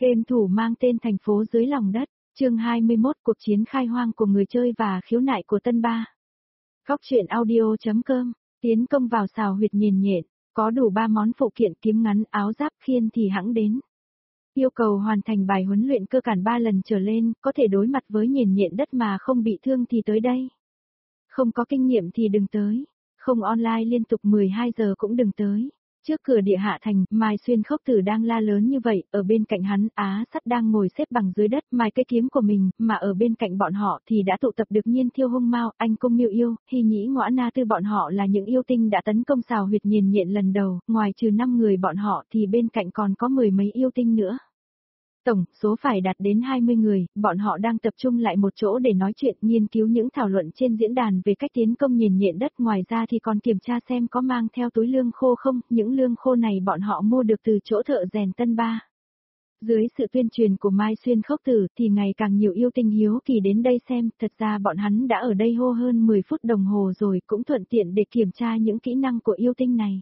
Game thủ mang tên Thành phố dưới lòng đất, chương 21 cuộc chiến khai hoang của người chơi và khiếu nại của Tân Ba. Góc truyện audio.com, tiến công vào xào huyệt nhiền nhện, có đủ 3 món phụ kiện kiếm ngắn áo giáp khiên thì hẵng đến. Yêu cầu hoàn thành bài huấn luyện cơ bản 3 lần trở lên, có thể đối mặt với nhiền nhện đất mà không bị thương thì tới đây. Không có kinh nghiệm thì đừng tới, không online liên tục 12 giờ cũng đừng tới. Trước cửa Địa Hạ Thành, Mai Xuyên Khốc Tử đang la lớn như vậy, ở bên cạnh hắn, Á Sắt đang ngồi xếp bằng dưới đất, mài cây kiếm của mình, mà ở bên cạnh bọn họ thì đã tụ tập được Nhiên Thiêu Hung Mao, Anh Cung Miêu Yêu, Hy Nhĩ Ngõa Na Tư, bọn họ là những yêu tinh đã tấn công xào huyệt nhiền nhện lần đầu, ngoài trừ 5 người bọn họ thì bên cạnh còn có 10 mấy yêu tinh nữa. Tổng số phải đạt đến 20 người, bọn họ đang tập trung lại một chỗ để nói chuyện, nghiên cứu những thảo luận trên diễn đàn về cách tiến công nhiền nhện đất, ngoài ra thì còn kiểm tra xem có mang theo túi lương khô không, những lương khô này bọn họ mua được từ chỗ thợ rèn Tân Ba. Dưới sự tuyên truyền của Mai Xuyên Khốc Tử thì ngày càng nhiều yêu tinh hiếu kỳ đến đây xem, thật ra bọn hắn đã ở đây hô hơn 10 phút đồng hồ rồi, cũng thuận tiện để kiểm tra những kỹ năng của yêu tinh này.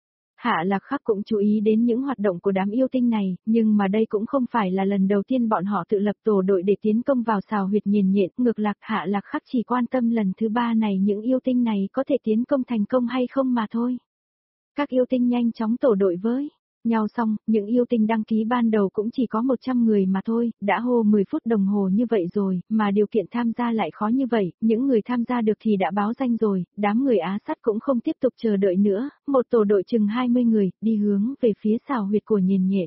Hạ Lạc Khắc cũng chú ý đến những hoạt động của đám yêu tinh này, nhưng mà đây cũng không phải là lần đầu tiên bọn họ tự lập tổ đội để tiến công vào xào huyệt nhiền nhện, ngược lại Hạ Lạc Khắc chỉ quan tâm lần thứ 3 này những yêu tinh này có thể tiến công thành công hay không mà thôi. Các yêu tinh nhanh chóng tổ đội với nhau xong, những yêu tinh đăng ký ban đầu cũng chỉ có 100 người mà thôi, đã hô 10 phút đồng hồ như vậy rồi, mà điều kiện tham gia lại khó như vậy, những người tham gia được thì đã báo danh rồi, đám người Á Sắt cũng không tiếp tục chờ đợi nữa, một tổ đội chừng 20 người, đi hướng về phía xào huyệt của nhiền nhện.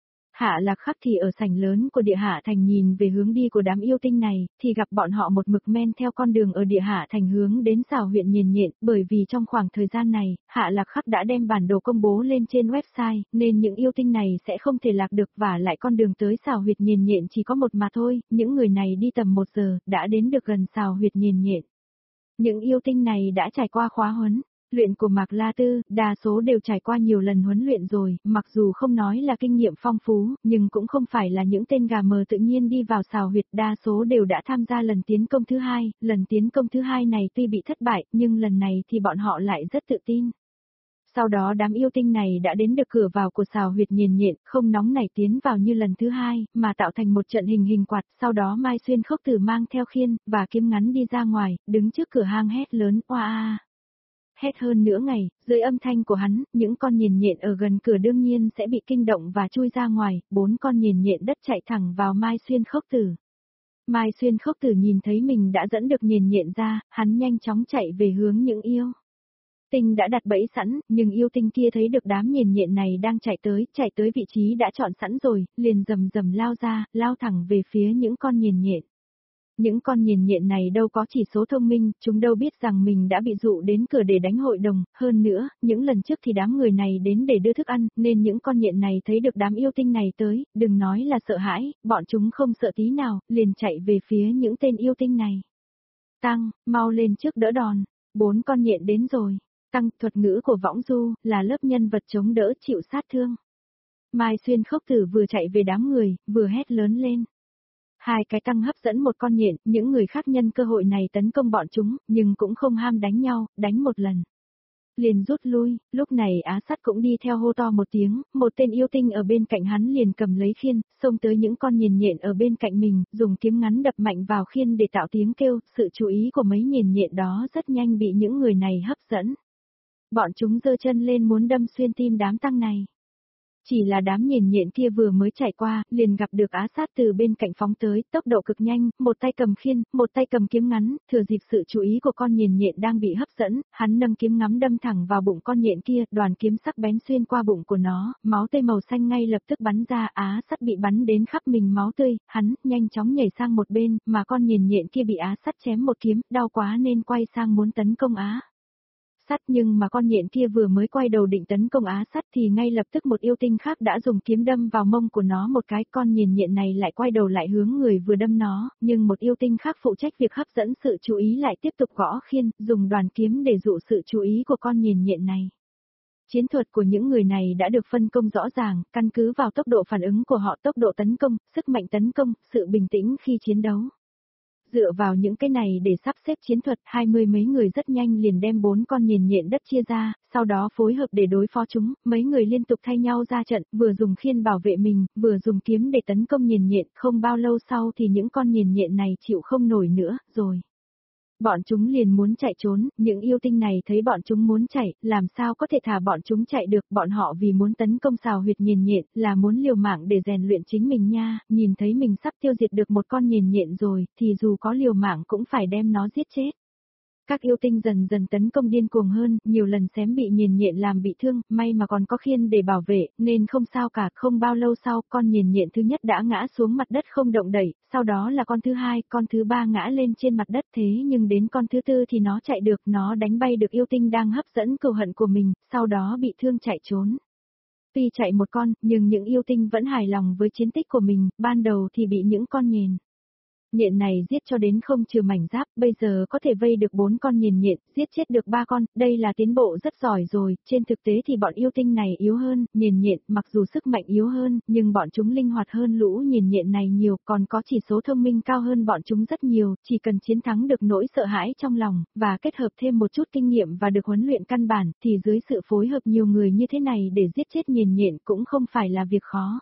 Hạ Lạc Khắc thì ở sảnh lớn của Địa Hạ Thành nhìn về hướng đi của đám yêu tinh này, thì gặp bọn họ một mực men theo con đường ở Địa Hạ Thành hướng đến xào huyệt nhiền nhện, bởi vì trong khoảng thời gian này, Hạ Lạc Khắc đã đem bản đồ công bố lên trên website, nên những yêu tinh này sẽ không thể lạc được, và lại con đường tới xào huyệt nhiền nhện chỉ có một mà thôi, những người này đi tầm 1 giờ, đã đến được gần xào huyệt nhiền nhện. Những yêu tinh này đã trải qua khóa huấn luyện của Mạc La Tư, đa số đều trải qua nhiều lần huấn luyện rồi, mặc dù không nói là kinh nghiệm phong phú, nhưng cũng không phải là những tên gà mờ tự nhiên đi vào xào huyệt, đa số đều đã tham gia lần tiến công thứ 2, lần tiến công thứ 2 này tuy bị thất bại, nhưng lần này thì bọn họ lại rất tự tin. Sau đó đám yêu tinh này đã đến được cửa vào của xào huyệt nhiền nhện, không nóng nảy tiến vào như lần thứ 2, mà tạo thành một trận hình quạt, sau đó Mai Xuyên Khốc Tử mang theo khiên và kiếm ngắn đi ra ngoài, đứng trước cửa hang hét lớn, oa. Hét hơn nửa ngày, dưới âm thanh của hắn, những con nhiền nhện ở gần cửa đương nhiên sẽ bị kinh động và chui ra ngoài, 4 con nhiền nhện đất chạy thẳng vào Mai Xuyên Khốc Tử. Mai Xuyên Khốc Tử nhìn thấy mình đã dẫn được nhiền nhện ra, hắn nhanh chóng chạy về hướng những yêu tinh đã đặt bẫy sẵn, nhưng yêu tinh kia thấy được đám nhiền nhện này đang chạy tới vị trí đã chọn sẵn rồi, liền rầm rầm lao ra, lao thẳng về phía những con nhiền nhện. Những con nhiền nhện này đâu có chỉ số thông minh, chúng đâu biết rằng mình đã bị dụ đến cửa để đánh hội đồng, hơn nữa, những lần trước thì đám người này đến để đưa thức ăn, nên những con nhện này thấy được đám yêu tinh này tới, đừng nói là sợ hãi, bọn chúng không sợ tí nào, liền chạy về phía những tên yêu tinh này. Tăng, mau lên trước đỡ đòn, 4 con nhện đến rồi. Tăng, thuật ngữ của Võng Du, là lớp nhân vật chống đỡ chịu sát thương. Mai Xuyên Khốc Tử vừa chạy về đám người, vừa hét lớn lên. 2 cái tăng hấp dẫn một con nhện, những người khác nhân cơ hội này tấn công bọn chúng, nhưng cũng không ham đánh nhau, đánh một lần liền rút lui, lúc này Á Sắt cũng đi theo hô to một tiếng, một tên yêu tinh ở bên cạnh hắn liền cầm lấy khiên, xông tới những con nhiền nhện ở bên cạnh mình, dùng kiếm ngắn đập mạnh vào khiên để tạo tiếng kêu, sự chú ý của mấy nhiền nhện đó rất nhanh bị những người này hấp dẫn. Bọn chúng giơ chân lên muốn đâm xuyên tim đám tăng này. Chỉ là đám nhiền nhện kia vừa mới chạy qua, liền gặp được Á Sát từ bên cạnh phóng tới, tốc độ cực nhanh, một tay cầm khiên, một tay cầm kiếm ngắn, thừa dịp sự chú ý của con nhiền nhện đang bị hấp dẫn, hắn nâng kiếm ngắm đâm thẳng vào bụng con nhện kia, đoàn kiếm sắc bén xuyên qua bụng của nó, máu tươi màu xanh ngay lập tức bắn ra, Á Sát bị bắn đến khắp mình máu tươi, hắn nhanh chóng nhảy sang một bên, mà con nhiền nhện kia bị Á Sát chém một kiếm, đau quá nên quay sang muốn tấn công Á Sắt, nhưng mà con nhện kia vừa mới quay đầu định tấn công Á Sắt thì ngay lập tức một yêu tinh khác đã dùng kiếm đâm vào mông của nó một cái, con nhiền nhện này lại quay đầu lại hướng người vừa đâm nó, nhưng một yêu tinh khác phụ trách việc hấp dẫn sự chú ý lại tiếp tục gõ khiên, dùng đoàn kiếm để dụ sự chú ý của con nhiền nhện này. Chiến thuật của những người này đã được phân công rõ ràng, căn cứ vào tốc độ phản ứng của họ, tốc độ tấn công, sức mạnh tấn công, sự bình tĩnh khi chiến đấu. Dựa vào những cái này để sắp xếp chiến thuật, 20 mấy người rất nhanh liền đem 4 con nhện nhện đất chia ra, sau đó phối hợp để đối phó chúng, mấy người liên tục thay nhau ra trận, vừa dùng khiên bảo vệ mình, vừa dùng kiếm để tấn công nhện nhện, không bao lâu sau thì những con nhện nhện này chịu không nổi nữa, rồi. Bọn chúng liền muốn chạy trốn, những yêu tinh này thấy bọn chúng muốn chạy, làm sao có thể thả bọn chúng chạy được, bọn họ vì muốn tấn công xào huyệt nhện nhện, là muốn liều mạng để rèn luyện chính mình nha, nhìn thấy mình sắp tiêu diệt được một con nhện nhện rồi, thì dù có liều mạng cũng phải đem nó giết chết. Các yêu tinh dần dần tấn công điên cuồng hơn, nhiều lần xém bị nhện nhện làm bị thương, may mà còn có khiên để bảo vệ, nên không sao cả, không bao lâu sau, con nhện nhện thứ nhất đã ngã xuống mặt đất không động đậy, sau đó là con thứ hai, con thứ ba ngã lên trên mặt đất thế nhưng đến con thứ tư thì nó chạy được, nó đánh bay được yêu tinh đang hấp dẫn cừu hận của mình, sau đó bị thương chạy trốn. Tuy chạy một con, nhưng những yêu tinh vẫn hài lòng với chiến tích của mình, ban đầu thì bị những con nhện nhện này giết cho đến không trừ mảnh giáp, bây giờ có thể vây được 4 con nhện nhện, giết chết được 3 con, đây là tiến bộ rất giỏi rồi, trên thực tế thì bọn yêu tinh này yếu hơn, nhện nhện, mặc dù sức mạnh yếu hơn, nhưng bọn chúng linh hoạt hơn lũ nhện nhện này nhiều, còn có chỉ số thông minh cao hơn bọn chúng rất nhiều, chỉ cần chiến thắng được nỗi sợ hãi trong lòng, và kết hợp thêm một chút kinh nghiệm và được huấn luyện căn bản, thì dưới sự phối hợp nhiều người như thế này để giết chết nhện nhện cũng không phải là việc khó.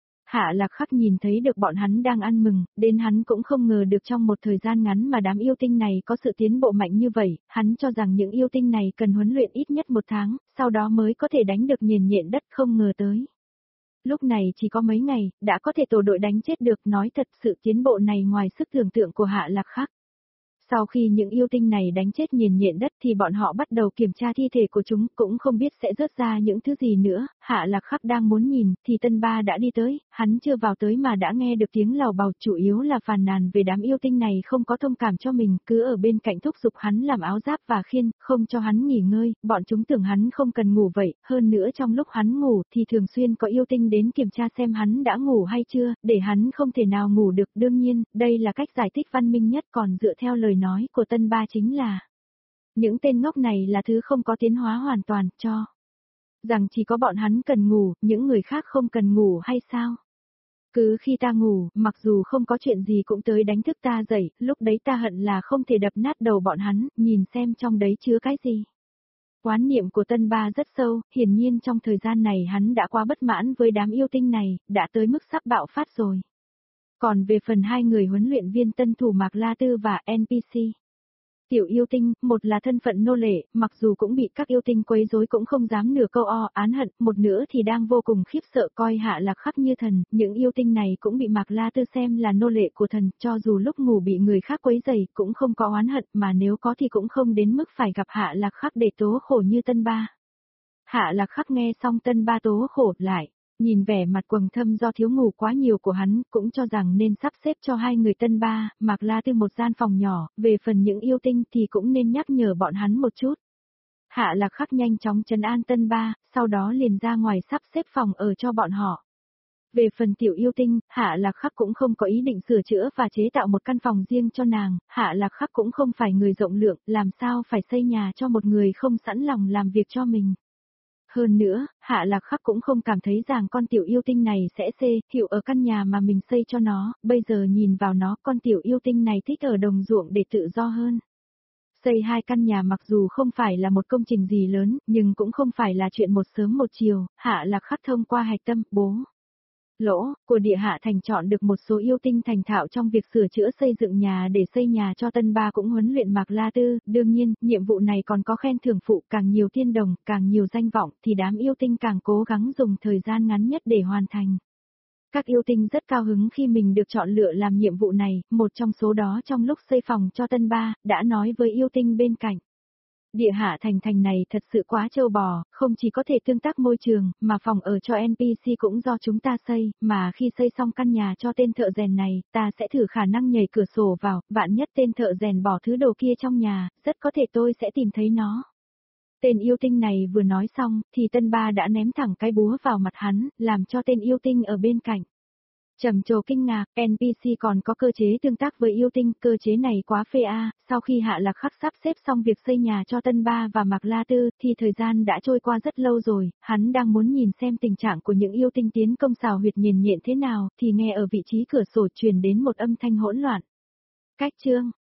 Hạ Lạc Khắc nhìn thấy được bọn hắn đang ăn mừng, đến hắn cũng không ngờ được trong một thời gian ngắn mà đám yêu tinh này có sự tiến bộ mạnh như vậy, hắn cho rằng những yêu tinh này cần huấn luyện ít nhất 1 tháng, sau đó mới có thể đánh được nhện nhện đất, không ngờ tới. Lúc này chỉ có mấy ngày, đã có thể tổ đội đánh chết được, nói thật sự tiến bộ này ngoài sức tưởng tượng của Hạ Lạc Khắc. Sau khi những yêu tinh này đánh chết nhện nhện đất thì bọn họ bắt đầu kiểm tra thi thể của chúng, cũng không biết sẽ rớt ra những thứ gì nữa, Hạ Lạc Khắc đang muốn nhìn, thì Tân Ba đã đi tới, hắn chưa vào tới mà đã nghe được tiếng lào bào, chủ yếu là phàn nàn về đám yêu tinh này không có thông cảm cho mình, cứ ở bên cạnh thúc giục hắn làm áo giáp và khiên, không cho hắn nghỉ ngơi, bọn chúng tưởng hắn không cần ngủ vậy, hơn nữa trong lúc hắn ngủ thì thường xuyên có yêu tinh đến kiểm tra xem hắn đã ngủ hay chưa, để hắn không thể nào ngủ được, đương nhiên, đây là cách giải thích văn minh nhất, còn dựa theo lời nói của Tân Ba chính là những tên ngốc này là thứ không có tiến hóa hoàn toàn, cho rằng chỉ có bọn hắn cần ngủ, những người khác không cần ngủ hay sao? Cứ khi ta ngủ, mặc dù không có chuyện gì cũng tới đánh thức ta dậy, lúc đấy ta hận là không thể đập nát đầu bọn hắn, nhìn xem trong đấy chứa cái gì. Quán niệm của Tân Ba rất sâu, hiển nhiên trong thời gian này hắn đã quá bất mãn với đám yêu tinh này, đã tới mức sắp bạo phát rồi. Còn về phần 2 người huấn luyện viên tân thủ Mạc La Tư và NPC. Tiểu yêu tinh, một là thân phận nô lệ, mặc dù cũng bị các yêu tinh quấy rối cũng không dám nửa câu oán hận, một nữa thì đang vô cùng khiếp sợ coi Hạ Lạc Khắc như thần, những yêu tinh này cũng bị Mạc La Tư xem là nô lệ của thần, cho dù lúc ngủ bị người khác quấy rầy cũng không có oán hận, mà nếu có thì cũng không đến mức phải gặp Hạ Lạc Khắc để tố khổ như Tân Ba. Hạ Lạc Khắc nghe xong Tân Ba tố khổ lại. Nhìn vẻ mặt quầng thâm do thiếu ngủ quá nhiều của hắn, cũng cho rằng nên sắp xếp cho 2 người Tân Ba, Mạc La Tư một gian phòng nhỏ, về phần những yêu tinh thì cũng nên nhắc nhở bọn hắn một chút. Hạ Lạc Khắc nhanh chóng trấn an Tân Ba, sau đó liền ra ngoài sắp xếp phòng ở cho bọn họ. Về phần tiểu yêu tinh, Hạ Lạc Khắc cũng không có ý định sửa chữa và chế tạo một căn phòng riêng cho nàng, Hạ Lạc Khắc cũng không phải người rộng lượng, làm sao phải xây nhà cho một người không sẵn lòng làm việc cho mình. Hơn nữa, Hạ Lạc Khắc cũng không cảm thấy rằng con tiểu yêu tinh này sẽ hiệu ở căn nhà mà mình xây cho nó, bây giờ nhìn vào nó, con tiểu yêu tinh này thích ở đồng ruộng để tự do hơn. Xây 2 căn nhà mặc dù không phải là một công trình gì lớn, nhưng cũng không phải là chuyện một sớm một chiều, Hạ Lạc Khắc thông qua hạch tâm, bố lỗ, của địa hạ thành chọn được một số yêu tinh thành thạo trong việc sửa chữa xây dựng nhà để xây nhà cho Tân Ba cũng huấn luyện Mạc La Tư, đương nhiên, nhiệm vụ này còn có khen thưởng phụ, càng nhiều tiên đồng, càng nhiều danh vọng, thì đám yêu tinh càng cố gắng dùng thời gian ngắn nhất để hoàn thành. Các yêu tinh rất cao hứng khi mình được chọn lựa làm nhiệm vụ này, một trong số đó trong lúc xây phòng cho Tân Ba, đã nói với yêu tinh bên cạnh. Địa hạ thành này thật sự quá trâu bò, không chỉ có thể tương tác môi trường, mà phòng ở cho NPC cũng do chúng ta xây, mà khi xây xong căn nhà cho tên thợ rèn này, ta sẽ thử khả năng nhảy cửa sổ vào, vạn nhất tên thợ rèn bỏ thứ đồ kia trong nhà, rất có thể tôi sẽ tìm thấy nó. Tên yêu tinh này vừa nói xong, thì Tân Ba đã ném thẳng cái búa vào mặt hắn, làm cho tên yêu tinh ở bên cạnh trầm trồ kinh ngạc, NPC còn có cơ chế tương tác với yêu tinh, cơ chế này quá phê a. Sau khi Hạ Lạc Khắc sắp xếp xong việc xây nhà cho Tân Ba và Mạc La Tư, thì thời gian đã trôi qua rất lâu rồi, hắn đang muốn nhìn xem tình trạng của những yêu tinh tiến công xào huyệt nhện nhện thế nào, thì nghe ở vị trí cửa sổ truyền đến một âm thanh hỗn loạn. Cách chương